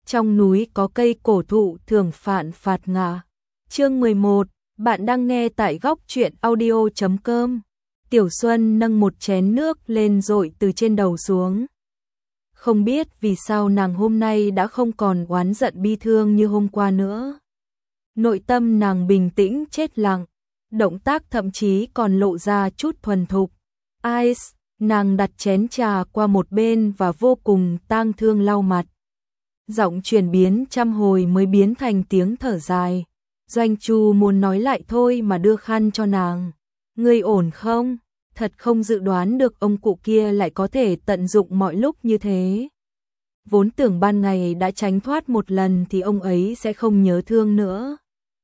Trong núi có cây cổ thụ thường phạn phạt ngả. Chương 11, bạn đang nghe tại góc truyện audio.com. Tiểu Xuân nâng một chén nước lên dội từ trên đầu xuống. Không biết vì sao nàng hôm nay đã không còn oán giận bi thương như hôm qua nữa. Nội tâm nàng bình tĩnh chết lặng, động tác thậm chí còn lộ ra chút thuần thục. Ice, nàng đặt chén trà qua một bên và vô cùng tang thương lau mặt. Giọng chuyển biến trăm hồi mới biến thành tiếng thở dài. Doanh Chu muốn nói lại thôi mà đưa khăn cho nàng. Ngươi ổn không? Thật không dự đoán được ông cụ kia lại có thể tận dụng mọi lúc như thế. Vốn tưởng ban ngày đã tránh thoát một lần thì ông ấy sẽ không nhớ thương nữa.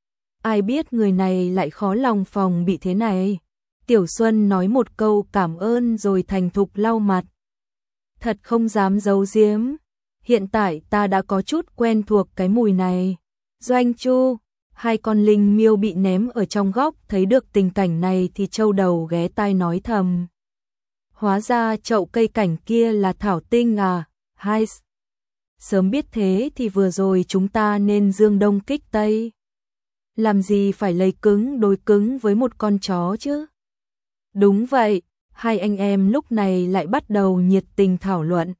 Ai biết người này lại khó lòng phòng bị thế này. Tiểu Xuân nói một câu cảm ơn rồi thành thục lau mặt. Thật không dám giấu giếm. Hiện tại ta đã có chút quen thuộc cái mùi này. Doanh Chu, hai con linh miêu bị ném ở trong góc thấy được tình cảnh này thì châu đầu ghé tai nói thầm. Hóa ra chậu cây cảnh kia là thảo tinh à, hai. Sớm biết thế thì vừa rồi chúng ta nên dương đông kích tây. Làm gì phải lấy cứng đối cứng với một con chó chứ? Đúng vậy, hai anh em lúc này lại bắt đầu nhiệt tình thảo luận.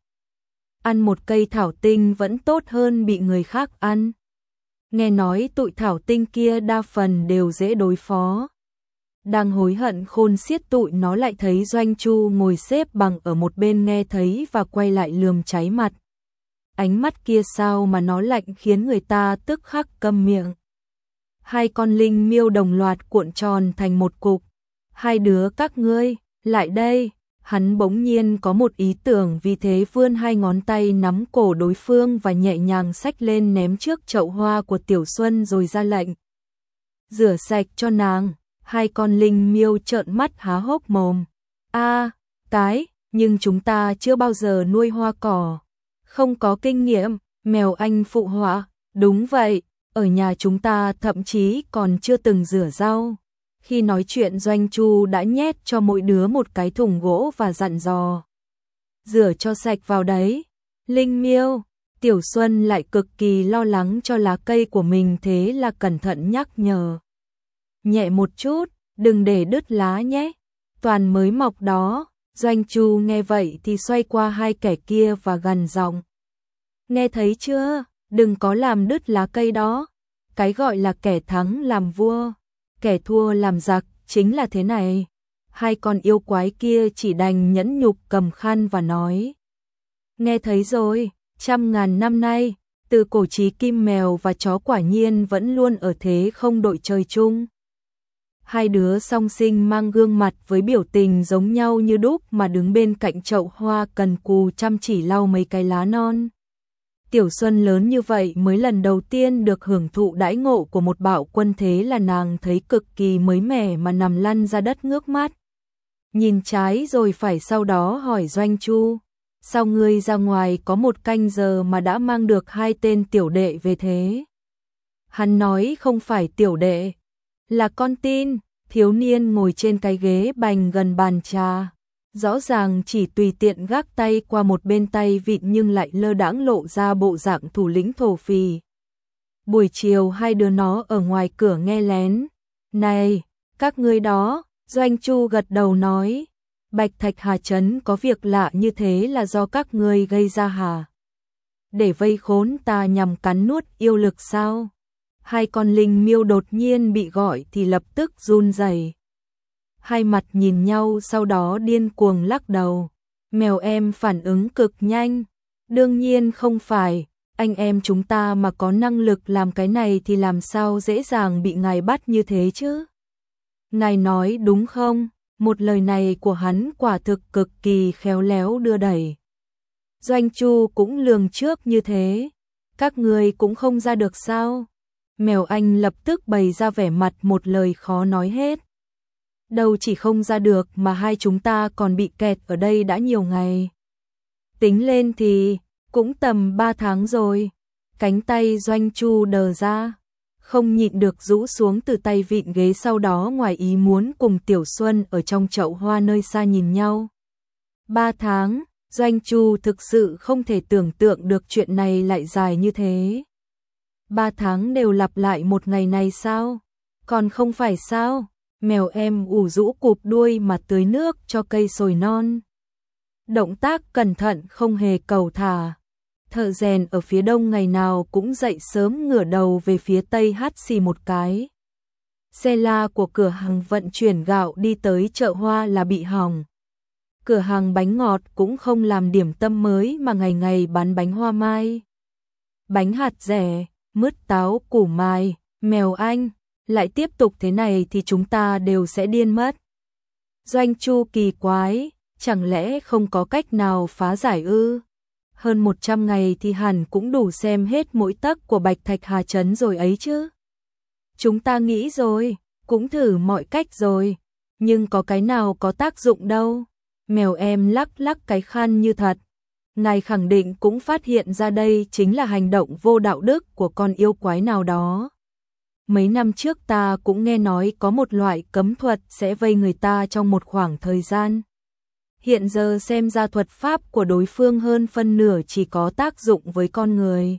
Ăn một cây thảo tinh vẫn tốt hơn bị người khác ăn. Nghe nói tụi thảo tinh kia đa phần đều dễ đối phó. Đang hối hận khôn xiết tụi nó lại thấy Doanh Chu ngồi xếp bằng ở một bên nghe thấy và quay lại lườm cháy mặt. Ánh mắt kia sao mà nó lạnh khiến người ta tức khắc câm miệng. Hai con linh miêu đồng loạt cuộn tròn thành một cục. Hai đứa các ngươi, lại đây. Hắn bỗng nhiên có một ý tưởng vì thế vươn hai ngón tay nắm cổ đối phương và nhẹ nhàng xách lên ném trước chậu hoa của Tiểu Xuân rồi ra lệnh. Rửa sạch cho nàng, hai con linh miêu trợn mắt há hốc mồm. Nhưng chúng ta chưa bao giờ nuôi hoa cỏ. Không có kinh nghiệm, mèo anh phụ họa, đúng vậy, ở nhà chúng ta thậm chí còn chưa từng rửa rau. Khi nói chuyện Doanh Chu đã nhét cho mỗi đứa một cái thùng gỗ và dặn dò. Rửa cho sạch vào đấy. Linh miêu, Tiểu Xuân lại cực kỳ lo lắng cho lá cây của mình thế là cẩn thận nhắc nhở. Nhẹ một chút, đừng để đứt lá nhé. Toàn mới mọc đó. Doanh Chu nghe vậy thì xoay qua hai kẻ kia và gằn giọng. Nghe thấy chưa, đừng có làm đứt lá cây đó. Cái gọi là kẻ thắng làm vua, kẻ thua làm giặc, chính là thế này. Hai con yêu quái kia chỉ đành nhẫn nhục cầm khăn và nói. Nghe thấy rồi, trăm ngàn năm nay, từ cổ chí kim mèo và chó quả nhiên vẫn luôn ở thế không đội trời chung. Hai đứa song sinh mang gương mặt với biểu tình giống nhau như đúc mà đứng bên cạnh chậu hoa cần cù chăm chỉ lau mấy cái lá non. Tiểu Xuân lớn như vậy mới lần đầu tiên được hưởng thụ đãi ngộ của một bạo quân thế là nàng thấy cực kỳ mới mẻ mà nằm lăn ra đất ngước mắt. Nhìn trái rồi phải sau đó hỏi Doanh Chu, sao ngươi ra ngoài có một canh giờ mà đã mang được hai tên tiểu đệ về thế? Hắn nói không phải tiểu đệ, là con tin, thiếu niên ngồi trên cái ghế bành gần bàn trà. Rõ ràng chỉ tùy tiện gác tay qua một bên tay vịn nhưng lại lơ đãng lộ ra bộ dạng thủ lĩnh thổ phì. Buổi chiều hai đứa nó ở ngoài cửa nghe lén. Này, các ngươi đó, Doanh Chu gật đầu nói. Bạch Thạch Hà Trấn có việc lạ như thế là do các ngươi gây ra hả? Để vây khốn ta nhằm cắn nuốt yêu lực sao? Hai con linh miêu đột nhiên bị gọi thì lập tức run rẩy. Hai mặt nhìn nhau sau đó điên cuồng lắc đầu. Mèo em phản ứng cực nhanh. Đương nhiên không phải, anh em chúng ta mà có năng lực làm cái này thì làm sao dễ dàng bị ngài bắt như thế chứ? Ngài nói đúng không? Một lời này của hắn quả thực cực kỳ khéo léo đưa đẩy. Doanh Chu cũng lường trước như thế. Các người cũng không ra được sao? Mèo anh lập tức bày ra vẻ mặt một lời khó nói hết. Đâu chỉ không ra được mà hai chúng ta còn bị kẹt ở đây đã nhiều ngày. Tính lên thì cũng tầm 3 tháng rồi. Cánh tay Doanh Chu đờ ra, không nhịn được rũ xuống từ tay vịn ghế sau đó ngoài ý muốn cùng Tiểu Xuân ở trong chậu hoa nơi xa nhìn nhau. 3 tháng, Doanh Chu thực sự không thể tưởng tượng được chuyện này lại dài như thế. 3 tháng đều lặp lại một ngày này sao? Còn không phải sao? Mèo em ủ rũ cụp đuôi mà tưới nước cho cây sồi non. Động tác cẩn thận không hề cầu thả. Thợ rèn ở phía đông ngày nào cũng dậy sớm ngửa đầu về phía tây hắt xì một cái. Xe la của cửa hàng vận chuyển gạo đi tới chợ hoa là bị hỏng. Cửa hàng bánh ngọt cũng không làm điểm tâm mới mà ngày ngày bán bánh hoa mai. Bánh hạt dẻ, mứt táo, củ mài, mèo anh, lại tiếp tục thế này thì chúng ta đều sẽ điên mất. Doanh Chu kỳ quái, chẳng lẽ không có cách nào phá giải ư? Hơn 100 ngày thì hẳn cũng đủ xem hết mỗi tấc của Bạch Thạch Hà Trấn rồi ấy chứ. Chúng ta nghĩ rồi, cũng thử mọi cách rồi, nhưng có cái nào có tác dụng đâu. Mèo em lắc lắc cái khăn như thật. Ngài khẳng định cũng phát hiện ra đây chính là hành động vô đạo đức của con yêu quái nào đó. Mấy năm trước ta cũng nghe nói có một loại cấm thuật sẽ vây người ta trong một khoảng thời gian. Hiện giờ xem ra thuật pháp của đối phương hơn phân nửa chỉ có tác dụng với con người.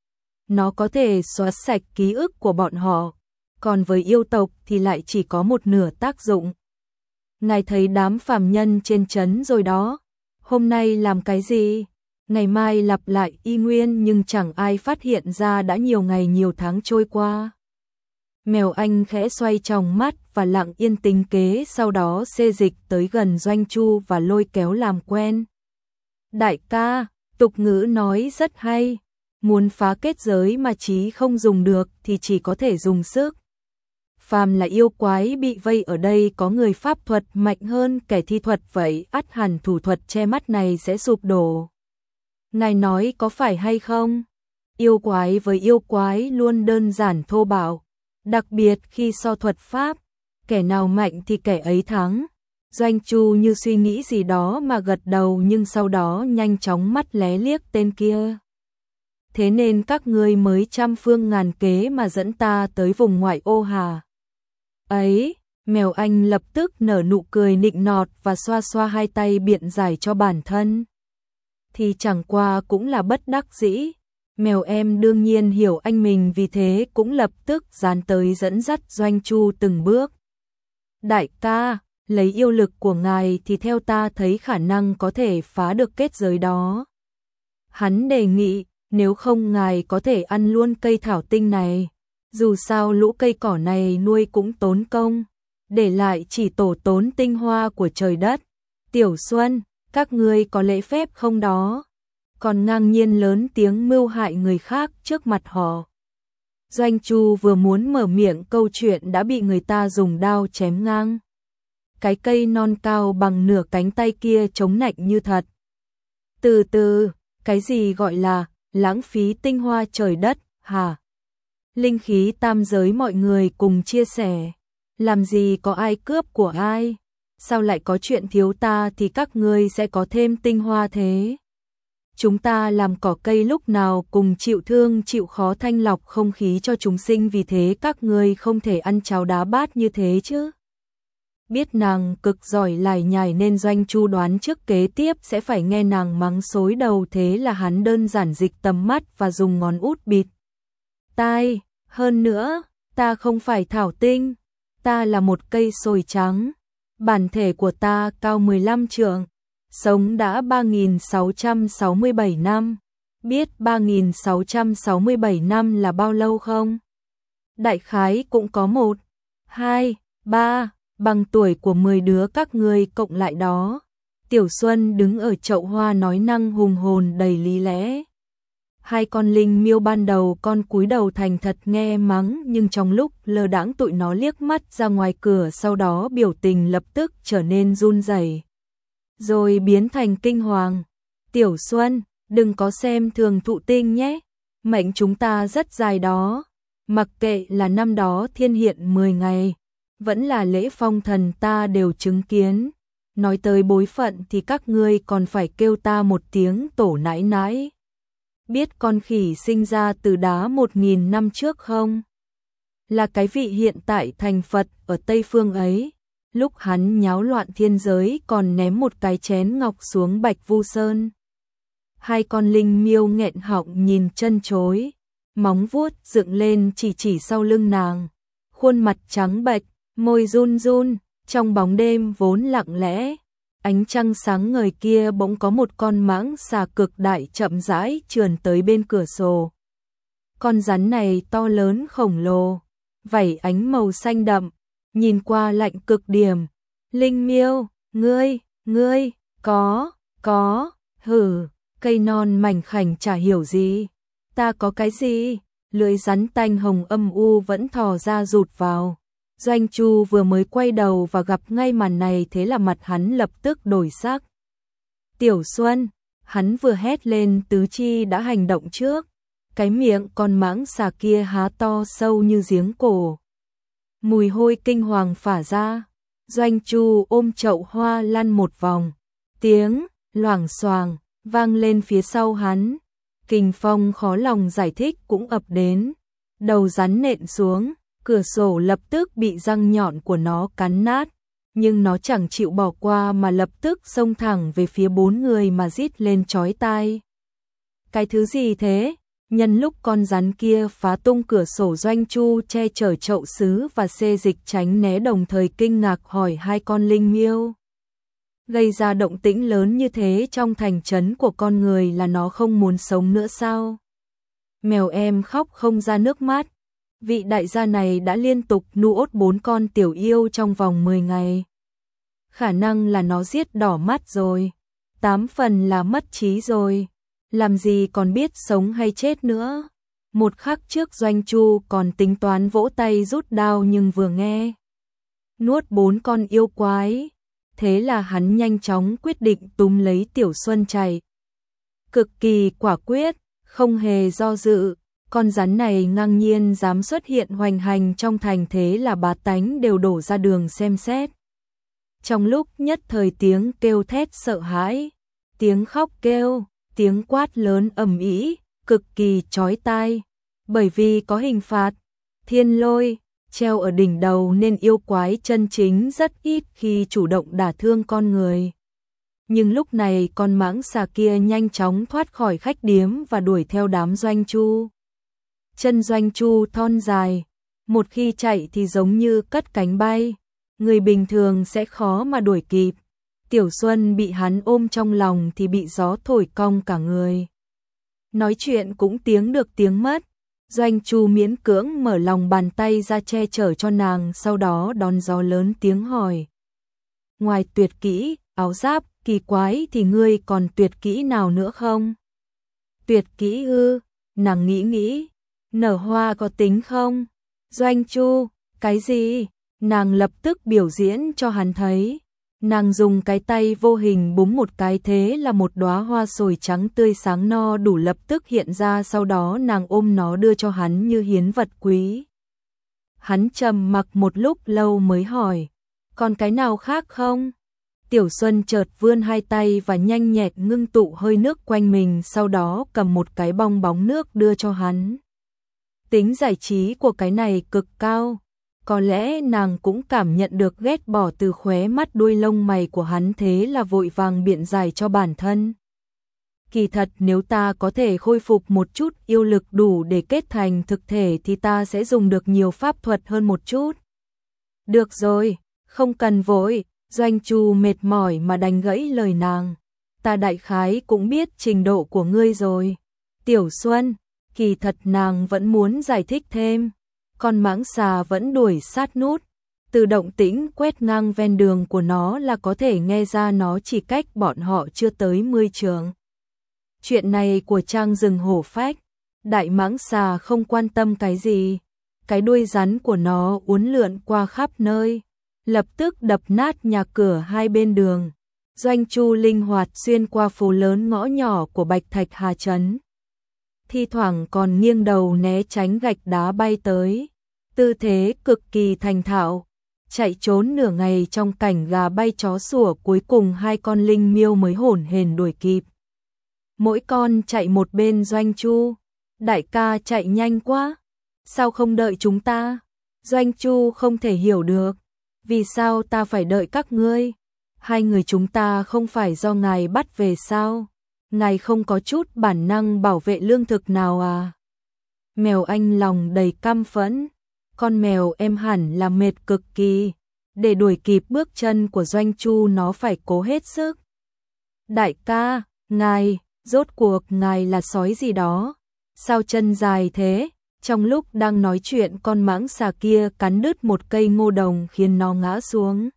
Nó có thể xóa sạch ký ức của bọn họ, còn với yêu tộc thì lại chỉ có một nửa tác dụng. Ngài thấy đám phàm nhân trên trấn rồi đó, hôm nay làm cái gì? Ngày mai lặp lại y nguyên nhưng chẳng ai phát hiện ra đã nhiều ngày nhiều tháng trôi qua. Mèo anh khẽ xoay tròng mắt và lặng yên tính kế, sau đó xê dịch tới gần Doanh Chu và lôi kéo làm quen. Đại ca, tục ngữ nói rất hay, muốn phá kết giới mà trí không dùng được thì chỉ có thể dùng sức. Phàm là yêu quái bị vây ở đây có người pháp thuật mạnh hơn kẻ thi thuật vậy, ắt hẳn thủ thuật che mắt này sẽ sụp đổ. Ngài nói có phải hay không? Yêu quái với yêu quái luôn đơn giản thô bạo, đặc biệt khi so thuật pháp, kẻ nào mạnh thì kẻ ấy thắng. Doanh Chu như suy nghĩ gì đó mà gật đầu, nhưng sau đó nhanh chóng mắt lé liếc tên kia. Thế nên các ngươi mới trăm phương ngàn kế mà dẫn ta tới vùng ngoại ô hà? Ấy, mèo anh lập tức nở nụ cười nịnh nọt và xoa xoa hai tay biện giải cho bản thân. Thì chẳng qua cũng là bất đắc dĩ. Mèo em đương nhiên hiểu anh mình, vì thế cũng lập tức dán tới dẫn dắt Doanh Chu từng bước. Đại ca, lấy yêu lực của ngài thì theo ta thấy khả năng có thể phá được kết giới đó. Hắn đề nghị, nếu không ngài có thể ăn luôn cây thảo tinh này. Dù sao lũ cây cỏ này nuôi cũng tốn công, để lại chỉ tổ tốn tinh hoa của trời đất. Tiểu Xuân, các ngươi có lễ phép không đó? Còn ngang nhiên lớn tiếng mưu hại người khác trước mặt họ. Doanh Chu vừa muốn mở miệng, câu chuyện đã bị người ta dùng đao chém ngang. Cái cây non cao bằng nửa cánh tay kia chống nạnh như thật. Từ từ, cái gì gọi là lãng phí tinh hoa trời đất hả? Linh khí tam giới mọi người cùng chia sẻ, làm gì có ai cướp của ai? Sao lại có chuyện thiếu ta thì các ngươi sẽ có thêm tinh hoa thế? Chúng ta làm cỏ cây lúc nào cùng chịu thương chịu khó thanh lọc không khí cho chúng sinh, vì thế các ngươi không thể ăn cháo đá bát như thế chứ. Biết nàng cực giỏi lải nhải nên Doanh Chu đoán trước kế tiếp sẽ phải nghe nàng mắng xối đầu, thế là hắn đơn giản dịch tầm mắt và dùng ngón út bịt tai. Hơn nữa, ta không phải thảo tinh, ta là một cây sồi trắng. Bản thể của ta cao 15 trượng, sống đã 3.667 năm. Biết 3.667 năm là bao lâu không? Đại khái cũng có 1, 2, 3, bằng tuổi của 10 đứa các ngươi cộng lại đó. Tiểu Xuân đứng ở chậu hoa nói năng hùng hồn đầy lý lẽ. Hai con linh miêu ban đầu con cúi đầu thành thật nghe mắng, nhưng trong lúc lơ đãng tụi nó liếc mắt ra ngoài cửa, sau đó biểu tình lập tức trở nên run rẩy, rồi biến thành kinh hoàng. Tiểu Xuân, đừng có xem thường thụ tinh nhé, mệnh chúng ta rất dài đó. Mặc kệ là năm đó thiên hiện 10 ngày, vẫn là lễ phong thần ta đều chứng kiến. Nói tới bối phận thì các ngươi còn phải kêu ta một tiếng tổ nãi nãi. Biết con khỉ sinh ra từ đá 1.000 năm trước không? Là cái vị hiện tại thành Phật ở Tây Phương ấy. lúc hắn nháo loạn thiên giới còn ném một cái chén ngọc xuống Bạch Vu Sơn. Hai con linh miêu nghẹn họng nhìn chân chối, móng vuốt dựng lên chỉ sau lưng nàng, khuôn mặt trắng bệch, môi run run, trong bóng đêm vốn lặng lẽ, ánh trăng sáng ngời kia bỗng có một con mãng xà cực đại chậm rãi trườn tới bên cửa sổ. Con rắn này to lớn khổng lồ, vảy ánh màu xanh đậm, nhìn qua lạnh cực điểm. Linh miêu, ngươi, có, hử, cây non mảnh khảnh chả hiểu gì. Ta có cái gì? Lưỡi rắn tanh hồng âm u vẫn thò ra rụt vào. Doanh Chu vừa mới quay đầu và gặp ngay màn này, thế là mặt hắn lập tức đổi sắc. Tiểu Xuân, hắn vừa hét lên tứ chi đã hành động trước. Cái miệng con mãng xà kia há to sâu như giếng cổ. Mùi hôi kinh hoàng phả ra. Doanh Chu ôm chậu hoa lăn một vòng. Tiếng loảng xoảng vang lên phía sau hắn. Kình phong khó lòng giải thích cũng ập đến. Đầu rắn nện xuống, cửa sổ lập tức bị răng nhọn của nó cắn nát. Nhưng nó chẳng chịu bỏ qua mà lập tức xông thẳng về phía bốn người mà rít lên chói tai. Cái thứ gì thế? Nhân lúc con rắn kia phá tung cửa sổ, Doanh Chu che chở chậu sứ và xê dịch tránh né, đồng thời kinh ngạc hỏi hai con linh miêu. Gây ra động tĩnh lớn như thế trong thành trấn của con người là nó không muốn sống nữa sao? Mèo em khóc không ra nước mắt. Vị đại gia này đã liên tục nuốt 4 con tiểu yêu trong vòng 10 ngày. Khả năng là nó giết đỏ mắt rồi. 8 phần là mất trí rồi. Làm gì còn biết sống hay chết nữa. Một khắc trước Doanh Chu còn tính toán vỗ tay rút đao, nhưng vừa nghe nuốt 4 con yêu quái, thế là hắn nhanh chóng quyết định túm lấy Tiểu Xuân chạy. Cực kỳ quả quyết, không hề do dự. Con rắn này ngang nhiên dám xuất hiện hoành hành trong thành, thế là bá tánh đều đổ ra đường xem xét. Trong lúc nhất thời tiếng kêu thét sợ hãi, tiếng khóc kêu, tiếng quát lớn ầm ĩ, cực kỳ chói tai. Bởi vì có hình phạt thiên lôi treo ở đỉnh đầu nên yêu quái chân chính rất ít khi chủ động đả thương con người. Nhưng lúc này con mãng xà kia nhanh chóng thoát khỏi khách điếm và đuổi theo đám Doanh Chu. Chân Doanh Chu thon dài, một khi chạy thì giống như cất cánh bay, người bình thường sẽ khó mà đuổi kịp. Tiểu Xuân bị hắn ôm trong lòng thì bị gió thổi cong cả người. Nói chuyện cũng tiếng được tiếng mất. Doanh Chu miễn cưỡng mở lòng bàn tay ra che chở cho nàng, sau đó đón gió lớn tiếng hỏi. Ngoài tuyệt kỹ, áo giáp, kỳ quái thì ngươi còn tuyệt kỹ nào nữa không? Tuyệt kỹ ư? Nàng nghĩ. Nở hoa có tính không? Doanh Chu, cái gì? Nàng lập tức biểu diễn cho hắn thấy. Nàng dùng cái tay vô hình búng một cái, thế là một đóa hoa sồi trắng tươi sáng no đủ lập tức hiện ra, sau đó nàng ôm nó đưa cho hắn như hiến vật quý. Hắn trầm mặc một lúc lâu mới hỏi, còn cái nào khác không? Tiểu Xuân chợt vươn hai tay và nhanh nhẹt ngưng tụ hơi nước quanh mình, sau đó cầm một cái bong bóng nước đưa cho hắn. Tính giải trí của cái này cực cao. Có lẽ nàng cũng cảm nhận được ghét bỏ từ khóe mắt đuôi lông mày của hắn, thế là vội vàng biện giải cho bản thân. Kỳ thật nếu ta có thể khôi phục một chút yêu lực đủ để kết thành thực thể thì ta sẽ dùng được nhiều pháp thuật hơn một chút. Được rồi, không cần vội. Doanh Chu mệt mỏi mà đành gãy lời nàng. Ta đại khái cũng biết trình độ của ngươi rồi. Tiểu Xuân, kỳ thật nàng vẫn muốn giải thích thêm. Con mãng xà vẫn đuổi sát nút. Từ động tĩnh quét ngang ven đường của nó là có thể nghe ra nó chỉ cách bọn họ chưa tới 10 trượng. Chuyện này của Trang rừng hổ phách. Đại mãng xà không quan tâm cái gì. Cái đuôi rắn của nó uốn lượn qua khắp nơi, lập tức đập nát nhà cửa hai bên đường. Doanh Chu linh hoạt xuyên qua phố lớn ngõ nhỏ của Bạch Thạch Hà Trấn. Thi thoảng còn nghiêng đầu né tránh gạch đá bay tới. Tư thế cực kỳ thành thạo. Chạy trốn nửa ngày trong cảnh gà bay chó sủa, cuối cùng hai con linh miêu mới hổn hển đuổi kịp. Mỗi con chạy một bên. Doanh Chu, đại ca chạy nhanh quá. Sao không đợi chúng ta? Doanh Chu không thể hiểu được. Vì sao ta phải đợi các ngươi? Hai người chúng ta không phải do ngài bắt về sao? Ngài không có chút bản năng bảo vệ lương thực nào à? Mèo Anh lòng đầy căm phẫn. Con mèo em hẳn là mệt cực kỳ. Để đuổi kịp bước chân của Doanh Chu nó phải cố hết sức. Đại ca, ngài, rốt cuộc ngài là sói gì đó? Sao chân dài thế? Trong lúc đang nói chuyện con mãng xà kia cắn đứt một cây ngô đồng khiến nó ngã xuống.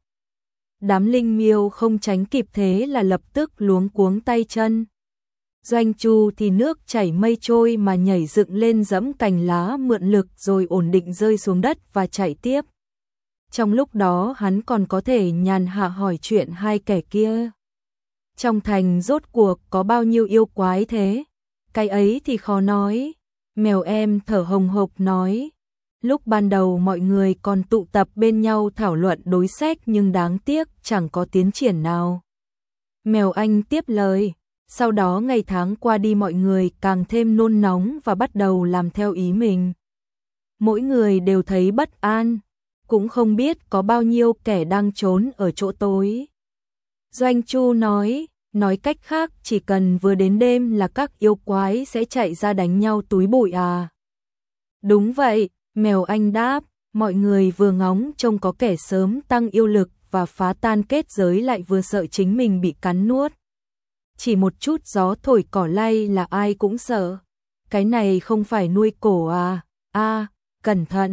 Đám linh miêu không tránh kịp thế là lập tức luống cuống tay chân. Doanh Chu thì nước chảy mây trôi mà nhảy dựng lên giẫm cành lá mượn lực rồi ổn định rơi xuống đất và chạy tiếp. Trong lúc đó hắn còn có thể nhàn hạ hỏi chuyện hai kẻ kia. Trong thành rốt cuộc có bao nhiêu yêu quái thế? Cái ấy thì khó nói. Mèo em thở hồng hộc nói. Lúc ban đầu mọi người còn tụ tập bên nhau thảo luận đối sách nhưng đáng tiếc chẳng có tiến triển nào. Mèo Anh tiếp lời. Sau đó ngày tháng qua đi mọi người càng thêm nôn nóng và bắt đầu làm theo ý mình. Mỗi người đều thấy bất an, cũng không biết có bao nhiêu kẻ đang trốn ở chỗ tối. Doanh Chu nói cách khác chỉ cần vừa đến đêm là các yêu quái sẽ chạy ra đánh nhau túi bụi à. Đúng vậy, mèo Anh đáp, mọi người vừa ngóng trông có kẻ sớm tăng yêu lực và phá tan kết giới lại vừa sợ chính mình bị cắn nuốt. Chỉ một chút gió thổi cỏ lay là ai cũng sợ. Cái này không phải nuôi cổ à, cẩn thận.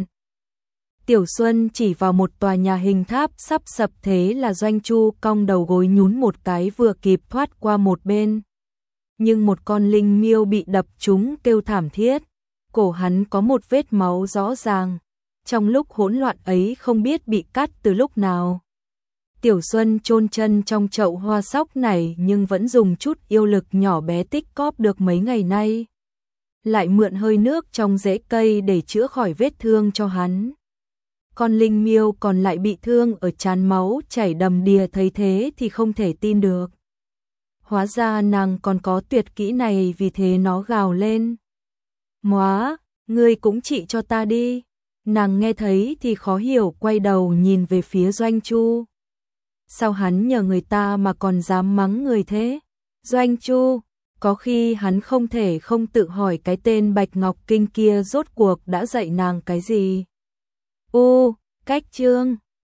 Tiểu Xuân chỉ vào một tòa nhà hình tháp sắp sập thế là Doanh Chu cong đầu gối nhún một cái vừa kịp thoát qua một bên. Nhưng một con linh miêu bị đập trúng kêu thảm thiết. Cổ hắn có một vết máu rõ ràng. Trong lúc hỗn loạn ấy không biết bị cắt từ lúc nào. Tiểu Xuân chôn chân trong chậu hoa sóc này nhưng vẫn dùng chút yêu lực nhỏ bé tích cóp được mấy ngày nay. Lại mượn hơi nước trong rễ cây để chữa khỏi vết thương cho hắn. Con linh miêu còn lại bị thương ở trán máu chảy đầm đìa thấy thế thì không thể tin được. Hóa ra nàng còn có tuyệt kỹ này vì thế nó gào lên. Móa, ngươi cũng trị cho ta đi. Nàng nghe thấy thì khó hiểu quay đầu nhìn về phía Doanh Chu. Sao hắn nhờ người ta mà còn dám mắng người thế? Doanh Chu, có khi hắn không thể không tự hỏi cái tên Bạch Ngọc Kinh kia rốt cuộc đã dạy nàng cái gì. Cách chương